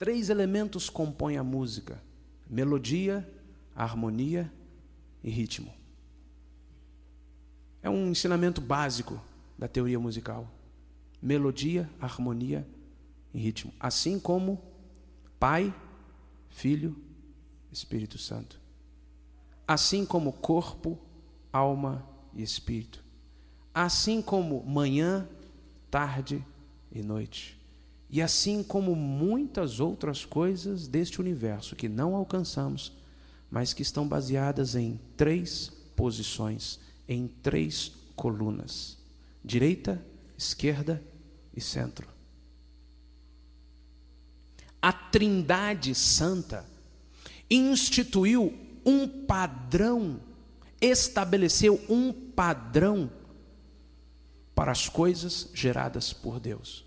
3 elementos compõem a música: melodia, harmonia e ritmo. É um ensinamento básico da teoria musical. Melodia, harmonia e ritmo. Assim como Pai, Filho, Espírito Santo. Assim como corpo, alma e espírito. Assim como manhã, tarde e noite. E assim como muitas outras coisas deste universo que não alcançamos, mas que estão baseadas em 3 posições, em 3 colunas: direita, esquerda e centro. A Trindade Santa instituiu um padrão, estabeleceu um padrão para as coisas geradas por Deus.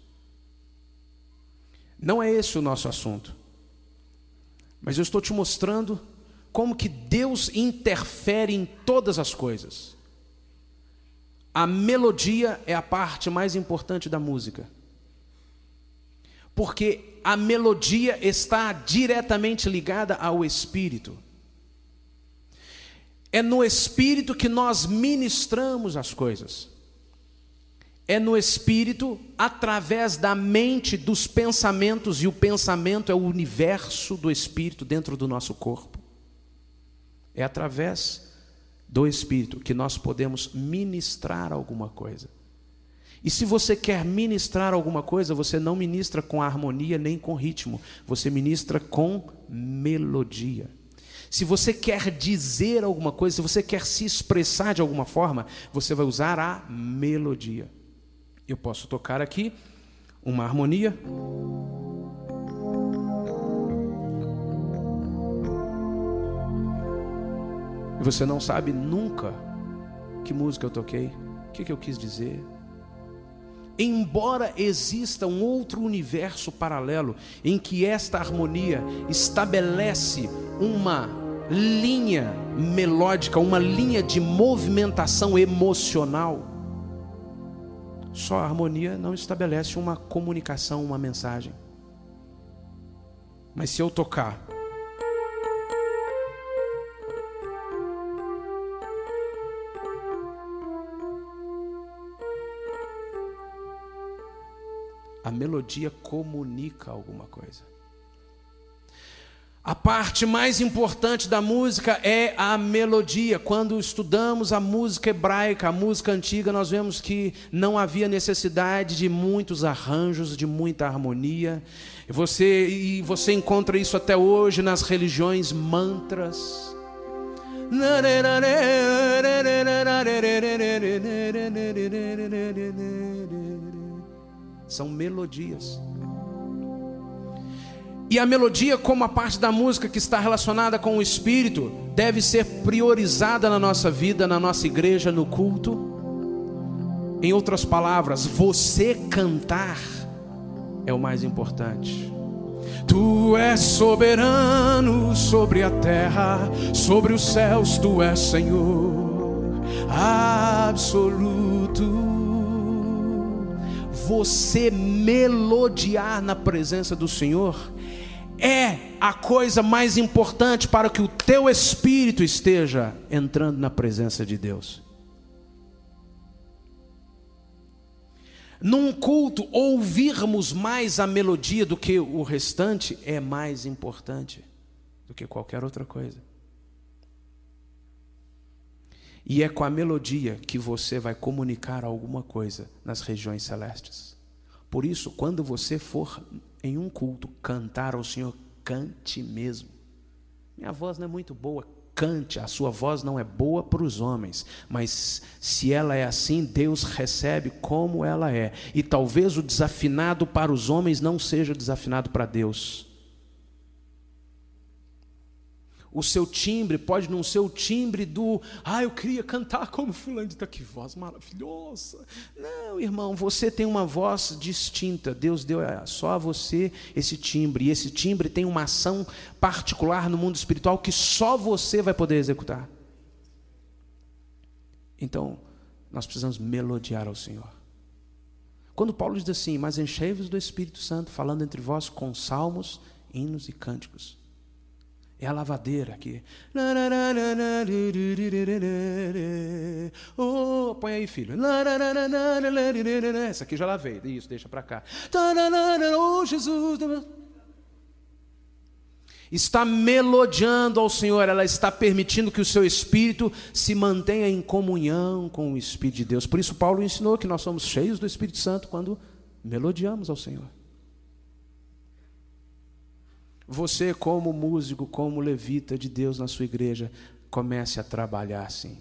Não é esse o nosso assunto, mas eu estou te mostrando como que Deus interfere em todas as coisas. A melodia é a parte mais importante da música, porque a melodia está diretamente ligada ao Espírito. É no Espírito que nós ministramos as coisas. É no Espírito, através da mente, dos pensamentos, e o pensamento é o universo do Espírito dentro do nosso corpo. É através do Espírito que nós podemos ministrar alguma coisa. E se você quer ministrar alguma coisa, você não ministra com harmonia nem com ritmo, você ministra com melodia. Se você quer dizer alguma coisa, se você quer se expressar de alguma forma, você vai usar a melodia. Eu posso tocar aqui uma harmonia. E você não sabe nunca que música eu toquei, o que eu quis dizer. Embora exista um outro universo paralelo em que esta harmonia estabelece uma linha melódica, uma linha de movimentação emocional, só a harmonia não estabelece uma comunicação, uma mensagem. Mas se eu tocar a melodia comunica alguma coisa. A parte mais importante da música é a melodia. Quando estudamos a música hebraica, a música antiga, nós vemos que não havia necessidade de muitos arranjos, de muita harmonia. E você encontra isso até hoje nas religiões, mantras. São melodias. E a melodia, como a parte da música que está relacionada com o Espírito, deve ser priorizada na nossa vida, na nossa igreja, no culto. Em outras palavras, você cantar é o mais importante. Tu és soberano sobre a terra, sobre os céus, tu és Senhor absoluto. Você melodiar na presença do Senhor é a coisa mais importante para que o teu espírito esteja entrando na presença de Deus. Num culto, ouvirmos mais a melodia do que o restante é mais importante do que qualquer outra coisa. E é com a melodia que você vai comunicar alguma coisa nas regiões celestes. Por isso, quando você for em um culto cantar ao Senhor, cante mesmo. Minha voz não é muito boa, cante. A sua voz não é boa para os homens, mas se ela é assim, Deus recebe como ela é. E talvez o desafinado para os homens não seja desafinado para Deus. O seu timbre pode não ser o timbre do eu queria cantar como fulano de tal, que voz maravilhosa. Não, irmão, você tem uma voz distinta. Deus deu só a você esse timbre. E esse timbre tem uma ação particular no mundo espiritual que só você vai poder executar. Então, nós precisamos melodiar ao Senhor. Quando Paulo diz assim, mas enchei-vos do Espírito Santo, falando entre vós com salmos, hinos e cânticos. É a lavadeira aqui. Oh, põe aí, filho. Essa aqui já lavei. Isso, deixa para cá. Oh, Jesus. Está melodiando ao Senhor. Ela está permitindo que o seu espírito se mantenha em comunhão com o Espírito de Deus. Por isso Paulo ensinou que nós somos cheios do Espírito Santo quando melodiamos ao Senhor. Você, como músico, como levita de Deus na sua igreja, comece a trabalhar assim.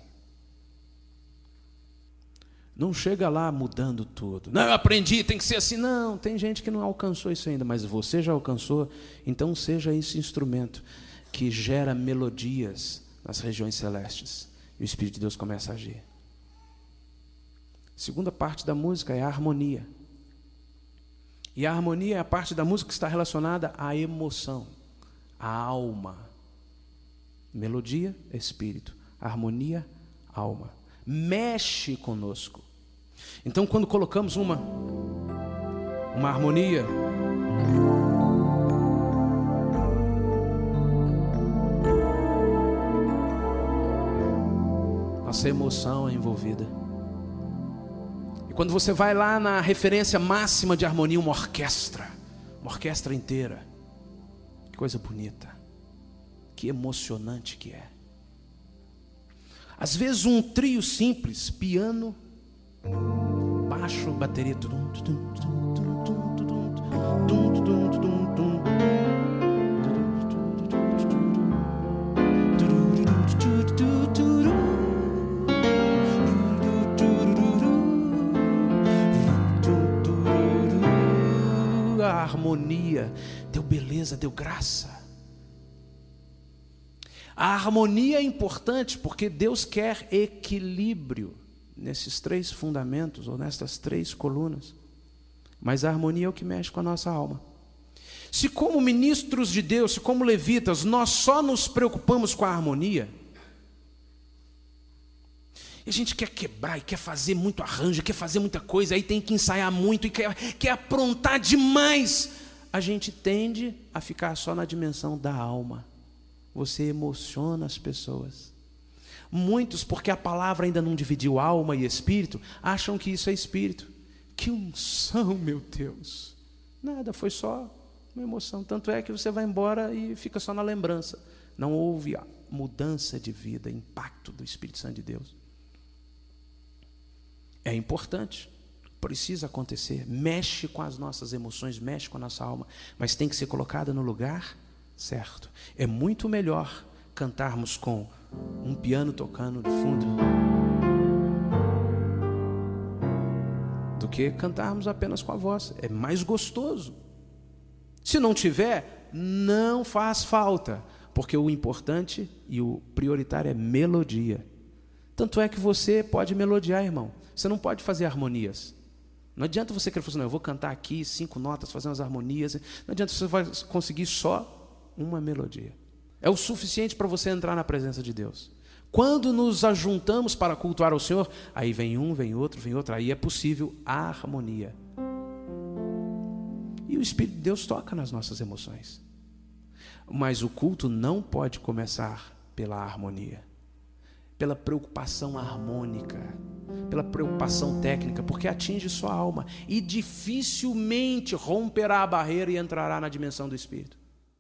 Não chega lá mudando tudo. Não, eu aprendi, tem que ser assim. Não, tem gente que não alcançou isso ainda, mas você já alcançou. Então seja esse instrumento que gera melodias nas regiões celestes. E o Espírito de Deus começa a agir. Segunda parte da música é a harmonia. E a harmonia é a parte da música que está relacionada à emoção, à alma. Melodia, espírito. Harmonia, alma. Mexe conosco. Então, quando colocamos uma harmonia, nossa emoção é envolvida. Quando você vai lá na referência máxima de harmonia, uma orquestra inteira. Que coisa bonita, que emocionante que é. Às vezes um trio simples, piano, baixo, bateria, a harmonia deu beleza, deu graça. A harmonia é importante porque Deus quer equilíbrio nesses três fundamentos ou nessas três colunas. Mas a harmonia é o que mexe com a nossa alma. Se como ministros de Deus, se como levitas, nós só nos preocupamos com a harmonia, e a gente quer quebrar e quer fazer muito arranjo, quer fazer muita coisa, aí tem que ensaiar muito e quer aprontar demais, a gente tende a ficar só na dimensão da alma. Você emociona as pessoas. Muitos, porque a palavra ainda não dividiu alma e espírito, acham que isso é espírito. Que unção, meu Deus. Nada, foi só uma emoção. Tanto é que você vai embora e fica só na lembrança. Não houve a mudança de vida, impacto do Espírito Santo de Deus. É importante, precisa acontecer. Mexe com as nossas emoções, mexe com a nossa alma, mas tem que ser colocada no lugar certo. É muito melhor cantarmos com um piano tocando de fundo do que cantarmos apenas com a voz. É mais gostoso. Se não tiver, não faz falta, porque o importante e o prioritário é melodia. Tanto é que você pode melodiar, irmão. Você não pode fazer harmonias. Não adianta você querer falar assim, não, eu vou cantar aqui 5 notas, fazer umas harmonias. Não adianta, você vai conseguir só uma melodia. É o suficiente para você entrar na presença de Deus. Quando nos ajuntamos para cultuar ao Senhor, aí vem um, vem outro, aí é possível a harmonia. E o Espírito de Deus toca nas nossas emoções. Mas o culto não pode começar pela harmonia, pela preocupação harmônica, pela preocupação técnica, porque atinge sua alma e dificilmente romperá a barreira e entrará na dimensão do Espírito.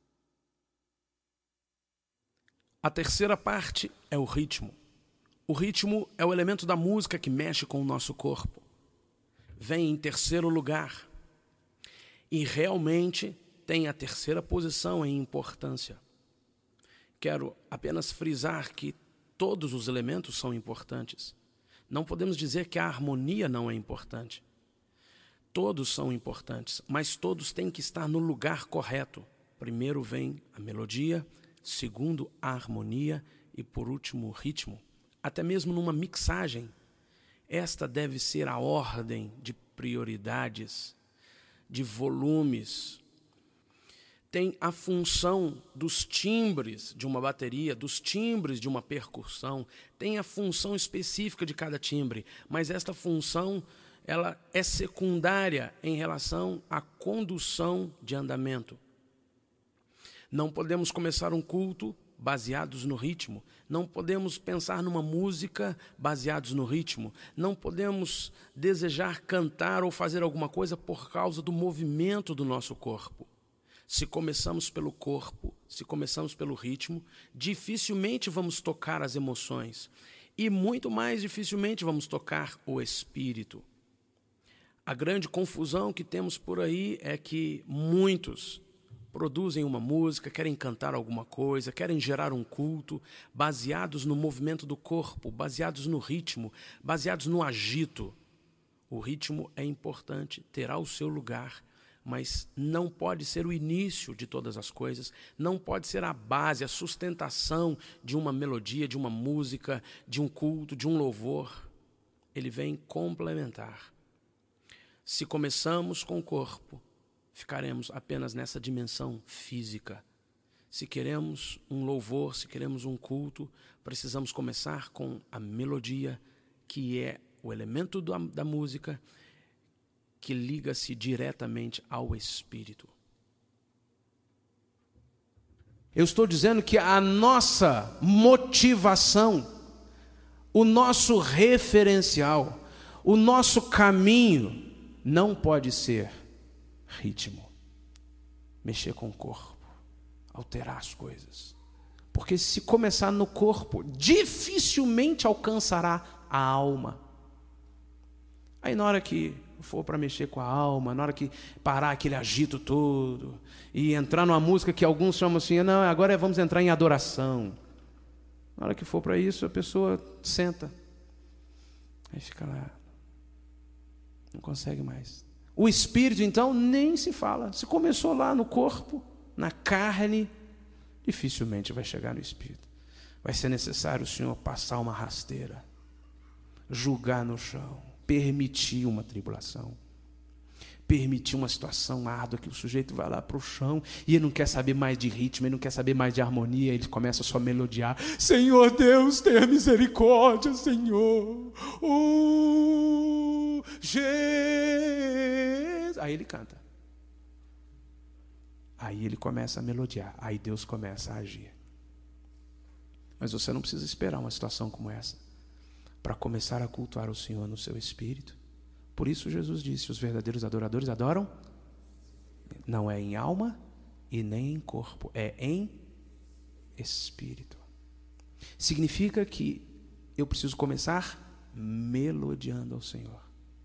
A terceira parte é o ritmo. O ritmo é o elemento da música que mexe com o nosso corpo. Vem em terceiro lugar. E realmente tem a terceira posição em importância. Quero apenas frisar que todos os elementos são importantes. Não podemos dizer que a harmonia não é importante. Todos são importantes, mas todos têm que estar no lugar correto. Primeiro vem a melodia, segundo a harmonia e por último o ritmo. Até mesmo numa mixagem, esta deve ser a ordem de prioridades, de volumes. Tem a função dos timbres de uma bateria, dos timbres de uma percussão, tem a função específica de cada timbre, mas esta função ela é secundária em relação à condução de andamento. Não podemos começar um culto baseados no ritmo. Não podemos pensar numa música baseados no ritmo. Não podemos desejar cantar ou fazer alguma coisa por causa do movimento do nosso corpo. Se começamos pelo corpo, se começamos pelo ritmo, dificilmente vamos tocar as emoções e muito mais dificilmente vamos tocar o espírito. A grande confusão que temos por aí é que muitos produzem uma música, querem cantar alguma coisa, querem gerar um culto, baseados no movimento do corpo, baseados no ritmo, baseados no agito. O ritmo é importante, terá o seu lugar, mas não pode ser o início de todas as coisas, não pode ser a base, a sustentação de uma melodia, de uma música, de um culto, de um louvor. Ele vem complementar. Se começamos com o corpo, ficaremos apenas nessa dimensão física. Se queremos um louvor, se queremos um culto, precisamos começar com a melodia, que é o elemento da música, que liga-se diretamente ao Espírito. Eu estou dizendo que a nossa motivação, o nosso referencial, o nosso caminho não pode ser ritmo, mexer com o corpo, alterar as coisas. Porque se começar no corpo, dificilmente alcançará a alma. Aí na hora que for para mexer com a alma, na hora que parar aquele agito todo e entrar numa música que alguns chamam assim, não, agora vamos entrar em adoração. Na hora que for para isso, a pessoa senta. Aí fica lá. Não consegue mais. O espírito, então, nem se fala. Se começou lá no corpo, na carne, dificilmente vai chegar no espírito. Vai ser necessário o Senhor passar uma rasteira, julgar no chão, permitir uma tribulação, permitir uma situação árdua que o sujeito vai lá para o chão e ele não quer saber mais de ritmo, ele não quer saber mais de harmonia, ele começa só a melodiar. Senhor Deus, tenha misericórdia, Senhor. Jesus. Aí ele canta. Aí ele começa a melodiar. Aí Deus começa a agir. Mas você não precisa esperar uma situação como essa para começar a cultuar o Senhor no seu espírito. Por isso Jesus disse, os verdadeiros adoradores adoram, não é em alma e nem em corpo, é em espírito. Significa que eu preciso começar melodiando ao Senhor.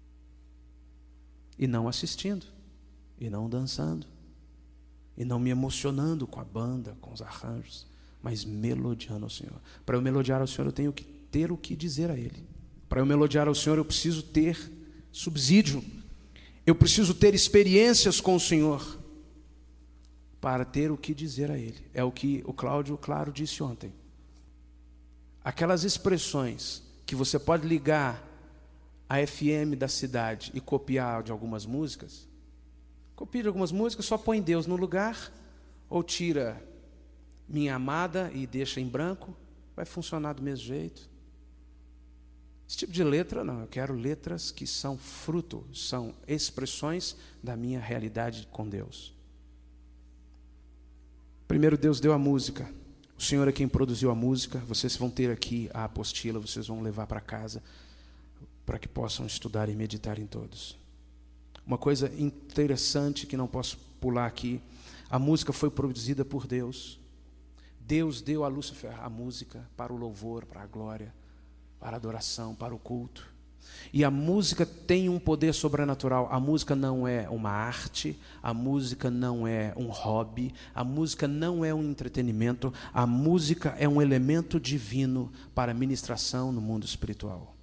E não assistindo, e não dançando, e não me emocionando com a banda, com os arranjos, mas melodiando ao Senhor. Para eu melodiar ao Senhor, eu tenho que ter o que dizer a Ele. Para eu melodiar ao Senhor, eu preciso ter subsídio. Eu preciso ter experiências com o Senhor para ter o que dizer a Ele. É o que o Cláudio Claro disse ontem. Aquelas expressões que você pode ligar a FM da cidade e copiar de algumas músicas, copia de algumas músicas, só põe Deus no lugar, ou tira minha amada e deixa em branco, vai funcionar do mesmo jeito. Esse tipo de letra, não, eu quero letras que são fruto, são expressões da minha realidade com Deus. Primeiro Deus deu a música, o Senhor é quem produziu a música, vocês vão ter aqui a apostila, vocês vão levar para casa, para que possam estudar e meditar em todos. Uma coisa interessante que não posso pular aqui, a música foi produzida por Deus. Deus deu a Lúcifer a música para o louvor, para a glória, para a adoração, para o culto. E a música tem um poder sobrenatural. A música não é uma arte, a música não é um hobby, a música não é um entretenimento, a música é um elemento divino para a ministração no mundo espiritual.